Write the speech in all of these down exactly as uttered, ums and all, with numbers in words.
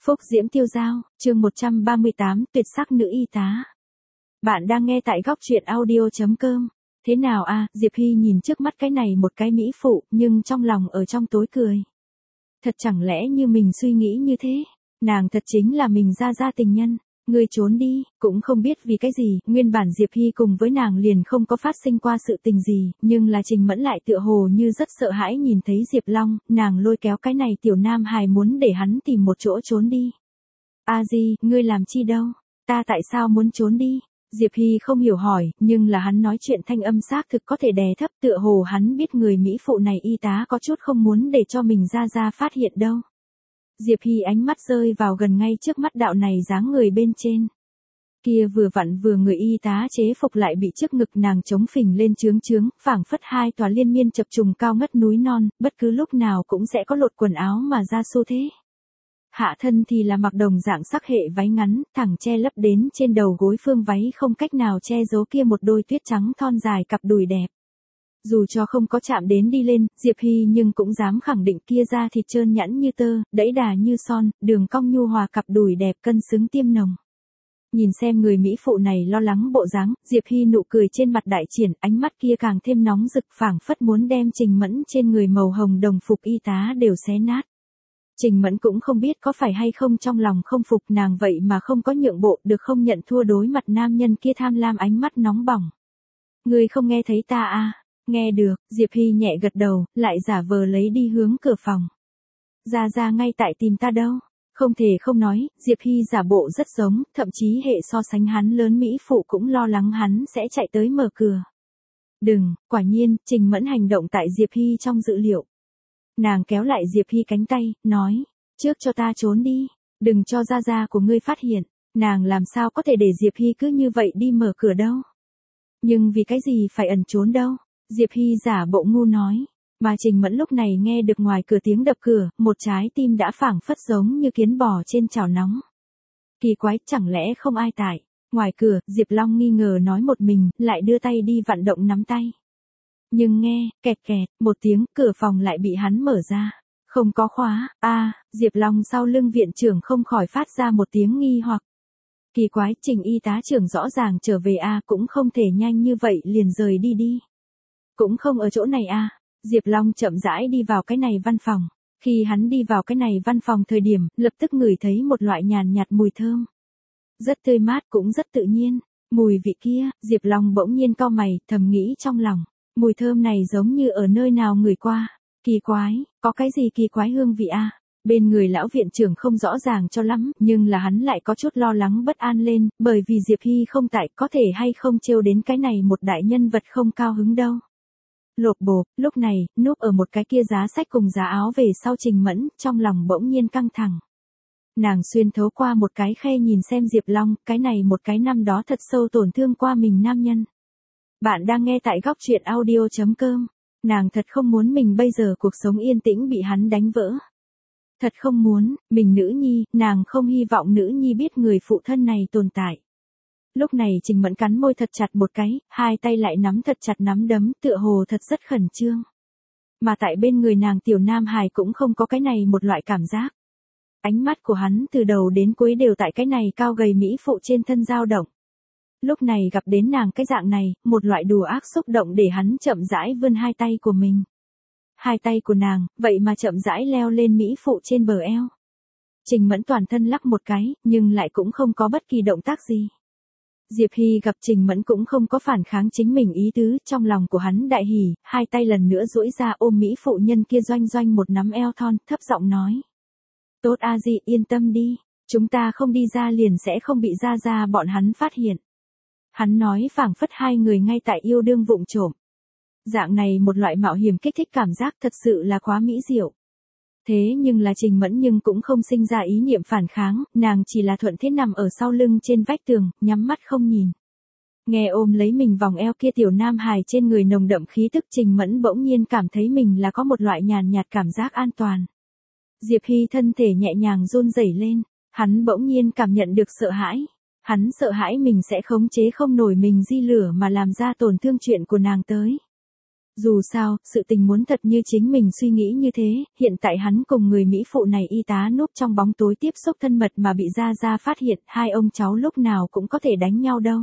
Phúc Diễm Tiêu Dao, chương một trăm ba mươi tám, tuyệt sắc nữ y tá. Bạn đang nghe tại góc truyện audio chấm com. Thế nào a? Diệp Hy nhìn trước mắt cái này một cái mỹ phụ, nhưng trong lòng ở trong tối cười. Thật chẳng lẽ như mình suy nghĩ như thế? Nàng thật chính là mình Gia Gia tình nhân. Ngươi trốn đi, cũng không biết vì cái gì, nguyên bản Diệp Hy cùng với nàng liền không có phát sinh qua sự tình gì, nhưng là Trình Mẫn lại tựa hồ như rất sợ hãi nhìn thấy Diệp Long, nàng lôi kéo cái này tiểu nam hài muốn để hắn tìm một chỗ trốn đi. A Di, ngươi làm chi đâu? Ta tại sao muốn trốn đi? Diệp Hy không hiểu hỏi, nhưng là hắn nói chuyện thanh âm xác thực có thể đè thấp, tựa hồ hắn biết người mỹ phụ này y tá có chút không muốn để cho mình Gia Gia phát hiện đâu. Diệp Hy ánh mắt rơi vào gần ngay trước mắt đạo này dáng người bên trên. Kia vừa vặn vừa người y tá chế phục lại bị trước ngực nàng chống phình lên trướng trướng, phảng phất hai tòa liên miên chập trùng cao ngất núi non, bất cứ lúc nào cũng sẽ có lột quần áo mà ra xu thế. Hạ thân thì là mặc đồng dạng sắc hệ váy ngắn, thẳng che lấp đến trên đầu gối phương váy không cách nào che giấu kia một đôi tuyết trắng thon dài cặp đùi đẹp. Dù cho không có chạm đến đi lên, Diệp Hy nhưng cũng dám khẳng định kia da thịt trơn nhẵn như tơ, đẫy đà như son, đường cong nhu hòa cặp đùi đẹp cân xứng tiêm nồng. Nhìn xem người mỹ phụ này lo lắng bộ dáng, Diệp Hy nụ cười trên mặt đại triển, ánh mắt kia càng thêm nóng rực phảng phất muốn đem Trình Mẫn trên người màu hồng đồng phục y tá đều xé nát. Trình Mẫn cũng không biết có phải hay không trong lòng không phục nàng vậy mà không có nhượng bộ được không nhận thua đối mặt nam nhân kia tham lam ánh mắt nóng bỏng. Ngươi không nghe thấy ta à? Nghe được, Diệp Hy nhẹ gật đầu, lại giả vờ lấy đi hướng cửa phòng. Gia Gia ngay tại tìm ta đâu? Không thể không nói, Diệp Hy giả bộ rất giống, thậm chí hệ so sánh hắn lớn mỹ phụ cũng lo lắng hắn sẽ chạy tới mở cửa. Đừng, quả nhiên, Trình Mẫn hành động tại Diệp Hy trong dự liệu. Nàng kéo lại Diệp Hy cánh tay, nói, trước cho ta trốn đi, đừng cho Gia Gia của ngươi phát hiện, nàng làm sao có thể để Diệp Hy cứ như vậy đi mở cửa đâu. Nhưng vì cái gì phải ẩn trốn đâu? Diệp Hy giả bộ ngu nói, mà Trình Mẫn lúc này nghe được ngoài cửa tiếng đập cửa, một trái tim đã phảng phất giống như kiến bò trên chảo nóng. Kỳ quái, chẳng lẽ không ai tại? Ngoài cửa, Diệp Long nghi ngờ nói một mình, lại đưa tay đi vặn động nắm tay. Nhưng nghe, kẹt kẹt, một tiếng, cửa phòng lại bị hắn mở ra. Không có khóa, a, Diệp Long sau lưng viện trưởng không khỏi phát ra một tiếng nghi hoặc. Kỳ quái, Trình y tá trưởng rõ ràng trở về a, cũng không thể nhanh như vậy liền rời đi đi. Cũng không ở chỗ này à, Diệp Long chậm rãi đi vào cái này văn phòng. Khi hắn đi vào cái này văn phòng thời điểm, lập tức ngửi thấy một loại nhàn nhạt mùi thơm. Rất tươi mát cũng rất tự nhiên. Mùi vị kia, Diệp Long bỗng nhiên cau mày, thầm nghĩ trong lòng. Mùi thơm này giống như ở nơi nào ngửi qua. Kỳ quái, có cái gì kỳ quái hương vị à? Bên người lão viện trưởng không rõ ràng cho lắm, nhưng là hắn lại có chút lo lắng bất an lên, bởi vì Diệp Hy không tại, có thể hay không trêu đến cái này một đại nhân vật không cao hứng đâu. Lộp bộp, lúc này, núp ở một cái kia giá sách cùng giá áo về sau Trình Mẫn, trong lòng bỗng nhiên căng thẳng. Nàng xuyên thấu qua một cái khe nhìn xem Diệp Long, cái này một cái năm đó thật sâu tổn thương qua mình nam nhân. Bạn đang nghe tại góc truyện audio chấm com. Nàng thật không muốn mình bây giờ cuộc sống yên tĩnh bị hắn đánh vỡ. Thật không muốn, mình nữ nhi, nàng không hy vọng nữ nhi biết người phụ thân này tồn tại. Lúc này Trình Mẫn cắn môi thật chặt một cái, hai tay lại nắm thật chặt nắm đấm, tựa hồ thật rất khẩn trương. Mà tại bên người nàng tiểu nam hài cũng không có cái này một loại cảm giác. Ánh mắt của hắn từ đầu đến cuối đều tại cái này cao gầy mỹ phụ trên thân dao động. Lúc này gặp đến nàng cái dạng này, một loại đùa ác xúc động để hắn chậm rãi vươn hai tay của mình. Hai tay của nàng, vậy mà chậm rãi leo lên mỹ phụ trên bờ eo. Trình Mẫn toàn thân lắc một cái, nhưng lại cũng không có bất kỳ động tác gì. Diệp Hy gặp Trình Mẫn cũng không có phản kháng chính mình ý tứ, trong lòng của hắn đại hỉ, hai tay lần nữa duỗi ra ôm mỹ phụ nhân kia doanh doanh một nắm eo thon, thấp giọng nói. Tốt a Di, yên tâm đi, chúng ta không đi ra liền sẽ không bị Gia Gia bọn hắn phát hiện. Hắn nói phảng phất hai người ngay tại yêu đương vụng trộm. Dạng này một loại mạo hiểm kích thích cảm giác thật sự là quá mỹ diệu. Thế nhưng là Trình Mẫn nhưng cũng không sinh ra ý niệm phản kháng, nàng chỉ là thuận thế nằm ở sau lưng trên vách tường, nhắm mắt không nhìn. Nghe ôm lấy mình vòng eo kia tiểu nam hài trên người nồng đậm khí tức Trình Mẫn bỗng nhiên cảm thấy mình là có một loại nhàn nhạt cảm giác an toàn. Diệp Hy thân thể nhẹ nhàng run rẩy lên, hắn bỗng nhiên cảm nhận được sợ hãi. Hắn sợ hãi mình sẽ khống chế không nổi mình di lửa mà làm ra tổn thương chuyện của nàng tới. Dù sao, sự tình muốn thật như chính mình suy nghĩ như thế, hiện tại hắn cùng người Mỹ phụ này y tá núp trong bóng tối tiếp xúc thân mật mà bị Gia Gia phát hiện, hai ông cháu lúc nào cũng có thể đánh nhau đâu.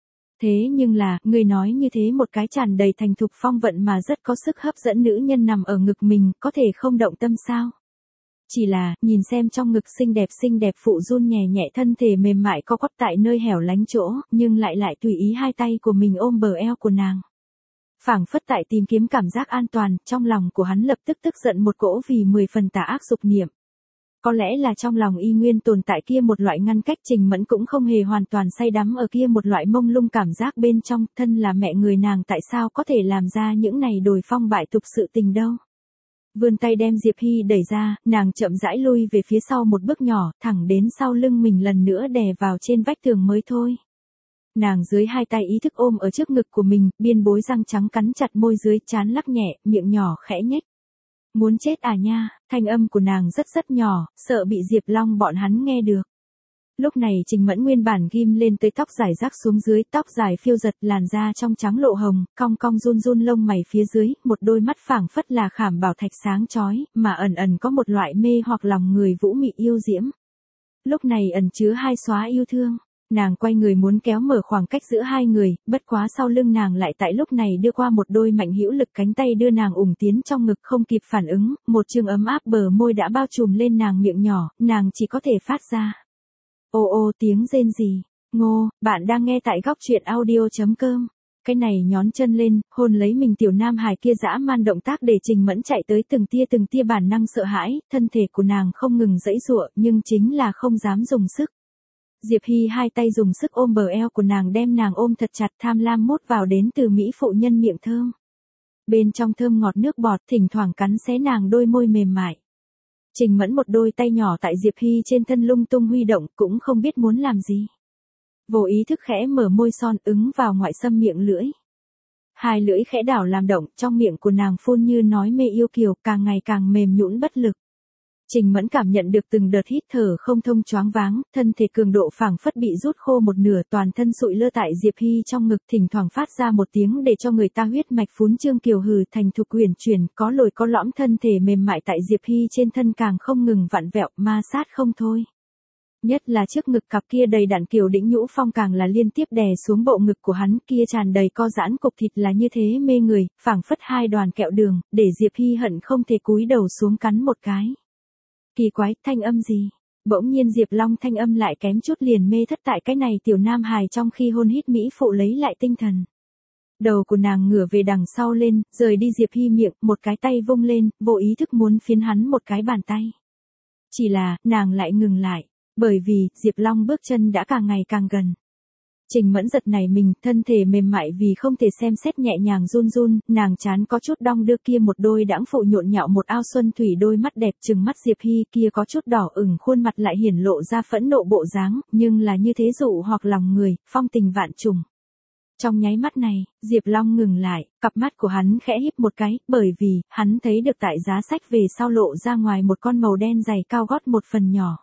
Thế nhưng là, người nói như thế một cái tràn đầy thành thục phong vận mà rất có sức hấp dẫn nữ nhân nằm ở ngực mình, có thể không động tâm sao? Chỉ là, nhìn xem trong ngực xinh đẹp xinh đẹp phụ run nhẹ nhẹ thân thể mềm mại co quắp tại nơi hẻo lánh chỗ, nhưng lại lại tùy ý hai tay của mình ôm bờ eo của nàng. Phảng phất tại tìm kiếm cảm giác an toàn, trong lòng của hắn lập tức tức giận một cỗ vì mười phần tà ác dục niệm. Có lẽ là trong lòng y nguyên tồn tại kia một loại ngăn cách, Trình Mẫn cũng không hề hoàn toàn say đắm ở kia một loại mông lung cảm giác bên trong, thân là mẹ người nàng tại sao có thể làm ra những này đồi phong bại tục sự tình đâu. Vươn tay đem Diệp Hy đẩy ra, nàng chậm rãi lui về phía sau một bước nhỏ, thẳng đến sau lưng mình lần nữa đè vào trên vách tường mới thôi. Nàng dưới hai tay ý thức ôm ở trước ngực của mình, biên bối răng trắng cắn chặt môi dưới, trán lắc nhẹ, miệng nhỏ khẽ nhếch. Muốn chết à nha, thanh âm của nàng rất rất nhỏ, sợ bị Diệp Long bọn hắn nghe được. Lúc này Trình Mẫn nguyên bản ghim lên tới tóc dài rác xuống dưới, tóc dài phiêu giật, làn da trong trắng lộ hồng, cong cong run run lông mày phía dưới, một đôi mắt phảng phất là khảm bảo thạch sáng chói, mà ẩn ẩn có một loại mê hoặc lòng người vũ mị yêu diễm. Lúc này ẩn chứa hai xóa yêu thương. Nàng quay người muốn kéo mở khoảng cách giữa hai người, bất quá sau lưng nàng lại tại lúc này đưa qua một đôi mạnh hữu lực cánh tay đưa nàng ủng tiến trong ngực, không kịp phản ứng, một trường ấm áp bờ môi đã bao trùm lên nàng miệng nhỏ, nàng chỉ có thể phát ra. Ô ô tiếng rên rỉ. Ngô, bạn đang nghe tại góc truyện audio chấm com. Cái này nhón chân lên, hôn lấy mình tiểu nam hài kia dã man động tác để Trình Mẫn chạy tới từng tia từng tia bản năng sợ hãi, thân thể của nàng không ngừng giãy giụa, nhưng chính là không dám dùng sức. Diệp Hy hai tay dùng sức ôm bờ eo của nàng, đem nàng ôm thật chặt, tham lam mút vào đến từ mỹ phụ nhân miệng thơm. Bên trong thơm ngọt nước bọt, thỉnh thoảng cắn xé nàng đôi môi mềm mại. Trình Mẫn một đôi tay nhỏ tại Diệp Hy trên thân lung tung huy động, cũng không biết muốn làm gì. Vô ý thức khẽ mở môi son ứng vào ngoại xâm miệng lưỡi. Hai lưỡi khẽ đảo làm động, trong miệng của nàng phun như nói mê yêu kiều, càng ngày càng mềm nhũn bất lực. Trình Mẫn cảm nhận được từng đợt hít thở không thông choáng váng, thân thể cường độ phảng phất bị rút khô một nửa, toàn thân sụi lơ tại Diệp Hy trong ngực, thỉnh thoảng phát ra một tiếng để cho người ta huyết mạch phún trương kiều hừ thành thục uyển chuyển, có lồi có lõm, thân thể mềm mại tại Diệp Hy trên thân càng không ngừng vặn vẹo, ma sát không thôi. Nhất là trước ngực cặp kia đầy đặn kiều đĩnh nhũ phong càng là liên tiếp đè xuống bộ ngực của hắn, kia tràn đầy co giãn cục thịt là như thế mê người, phảng phất hai đoàn kẹo đường, để Diệp Hy hận không thể cúi đầu xuống cắn một cái. Kỳ quái, thanh âm gì? Bỗng nhiên Diệp Long thanh âm lại kém chút liền mê thất tại cái này tiểu nam hài, trong khi hôn hít mỹ phụ lấy lại tinh thần. Đầu của nàng ngửa về đằng sau lên, rời đi Diệp Hy miệng, một cái tay vung lên, vô ý thức muốn phiến hắn một cái bàn tay. Chỉ là, nàng lại ngừng lại, bởi vì, Diệp Long bước chân đã càng ngày càng gần. Trình Mẫn giật nảy mình, thân thể mềm mại vì không thể xem xét nhẹ nhàng run run, nàng chán có chút đong đưa, kia một đôi đãng phụ nhộn nhạo một ao xuân thủy đôi mắt đẹp trừng mắt Diệp Hy, kia có chút đỏ ửng khuôn mặt lại hiển lộ ra phẫn nộ bộ dáng, nhưng là như thế dụ hoặc lòng người, phong tình vạn trùng. Trong nháy mắt này, Diệp Long ngừng lại, cặp mắt của hắn khẽ híp một cái, bởi vì, hắn thấy được tại giá sách về sau lộ ra ngoài một con màu đen giày cao gót một phần nhỏ.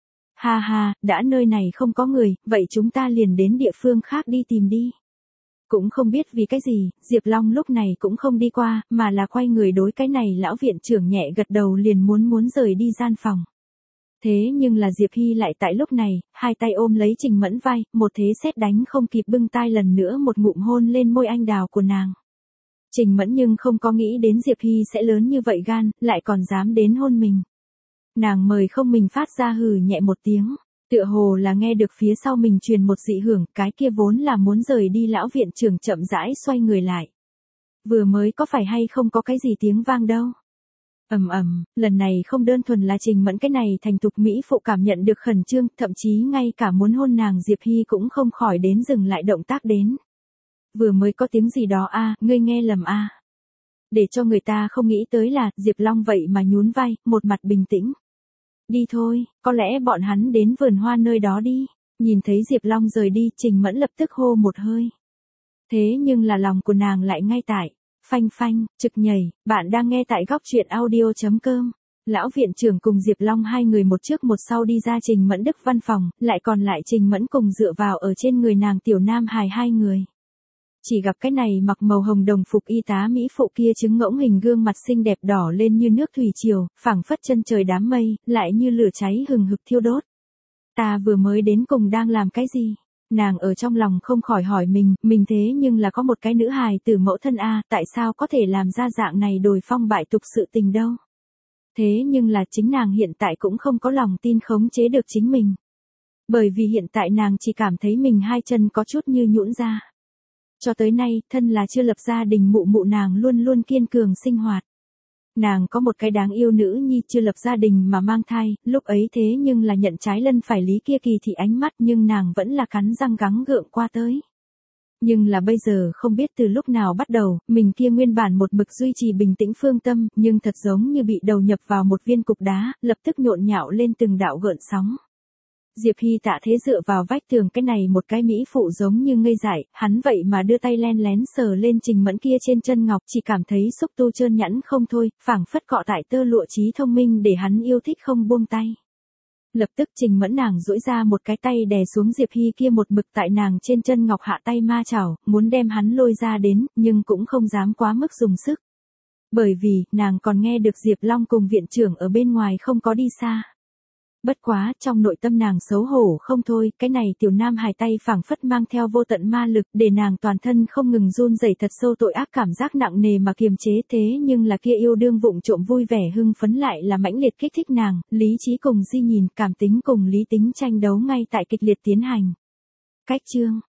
Ha ha, đã nơi này không có người, vậy chúng ta liền đến địa phương khác đi tìm đi. Cũng không biết vì cái gì, Diệp Long lúc này cũng không đi qua, mà là quay người đối cái này lão viện trưởng nhẹ gật đầu, liền muốn muốn rời đi gian phòng. Thế nhưng là Diệp Hy lại tại lúc này, hai tay ôm lấy Trình Mẫn vai, một thế sét đánh không kịp bưng tai lần nữa một ngụm hôn lên môi anh đào của nàng. Trình Mẫn nhưng không có nghĩ đến Diệp Hy sẽ lớn như vậy gan, lại còn dám đến hôn mình. Nàng mời không mình phát ra hừ nhẹ một tiếng, tựa hồ là nghe được phía sau mình truyền một dị hưởng, cái kia vốn là muốn rời đi lão viện trưởng chậm rãi xoay người lại. Vừa mới có phải hay không có cái gì tiếng vang đâu. Ầm ầm, lần này không đơn thuần là Trình Mẫn cái này thành thục mỹ phụ cảm nhận được khẩn trương, thậm chí ngay cả muốn hôn nàng Diệp Hy cũng không khỏi đến dừng lại động tác đến. Vừa mới có tiếng gì đó a, à, ngươi nghe lầm a. À. Để cho người ta không nghĩ tới là, Diệp Long vậy mà nhún vai, một mặt bình tĩnh. Đi thôi, có lẽ bọn hắn đến vườn hoa nơi đó đi. Nhìn thấy Diệp Long rời đi, Trình Mẫn lập tức hô một hơi. Thế nhưng là lòng của nàng lại ngay tại, phanh phanh, trực nhảy, bạn đang nghe tại góc truyện audio chấm com. Lão viện trưởng cùng Diệp Long hai người một trước một sau đi ra Trình Mẫn Đức văn phòng, lại còn lại Trình Mẫn cùng dựa vào ở trên người nàng tiểu nam hài hai người. Chỉ gặp cái này mặc màu hồng đồng phục y tá mỹ phụ kia trứng ngỗng hình gương mặt xinh đẹp đỏ lên như nước thủy triều, phảng phất chân trời đám mây, lại như lửa cháy hừng hực thiêu đốt. Ta vừa mới đến cùng đang làm cái gì? Nàng ở trong lòng không khỏi hỏi mình, mình thế nhưng là có một cái nữ hài tử mẫu thân a, tại sao có thể làm ra dạng này đồi phong bại tục sự tình đâu? Thế nhưng là chính nàng hiện tại cũng không có lòng tin khống chế được chính mình. Bởi vì hiện tại nàng chỉ cảm thấy mình hai chân có chút như nhũn ra. Cho tới nay, thân là chưa lập gia đình mụ mụ nàng luôn luôn kiên cường sinh hoạt. Nàng có một cái đáng yêu nữ nhi chưa lập gia đình mà mang thai, lúc ấy thế nhưng là nhận trái lân phải lý kia kỳ thị ánh mắt nhưng nàng vẫn là cắn răng gắng gượng qua tới. Nhưng là bây giờ không biết từ lúc nào bắt đầu, mình kia nguyên bản một mực duy trì bình tĩnh phương tâm, nhưng thật giống như bị đầu nhập vào một viên cục đá, lập tức nhộn nhạo lên từng đạo gợn sóng. Diệp Hy tạ thế dựa vào vách tường cái này một cái mỹ phụ giống như ngây dại, hắn vậy mà đưa tay len lén sờ lên Trình Mẫn kia trên chân ngọc, chỉ cảm thấy xúc tu trơn nhẵn không thôi, phảng phất cọ tại tơ lụa trí thông minh để hắn yêu thích không buông tay. Lập tức Trình Mẫn nàng duỗi ra một cái tay đè xuống Diệp Hy kia một mực tại nàng trên chân ngọc hạ tay ma chảo, muốn đem hắn lôi ra đến, nhưng cũng không dám quá mức dùng sức. Bởi vì, nàng còn nghe được Diệp Long cùng viện trưởng ở bên ngoài không có đi xa. Bất quá, trong nội tâm nàng xấu hổ không thôi, cái này tiểu nam hài tay phảng phất mang theo vô tận ma lực để nàng toàn thân không ngừng run rẩy, thật sâu tội ác cảm giác nặng nề mà kiềm chế, thế nhưng là kia yêu đương vụng trộm vui vẻ hưng phấn lại là mãnh liệt kích thích nàng, lý trí cùng di nhìn, cảm tính cùng lý tính tranh đấu ngay tại kịch liệt tiến hành. Cách chương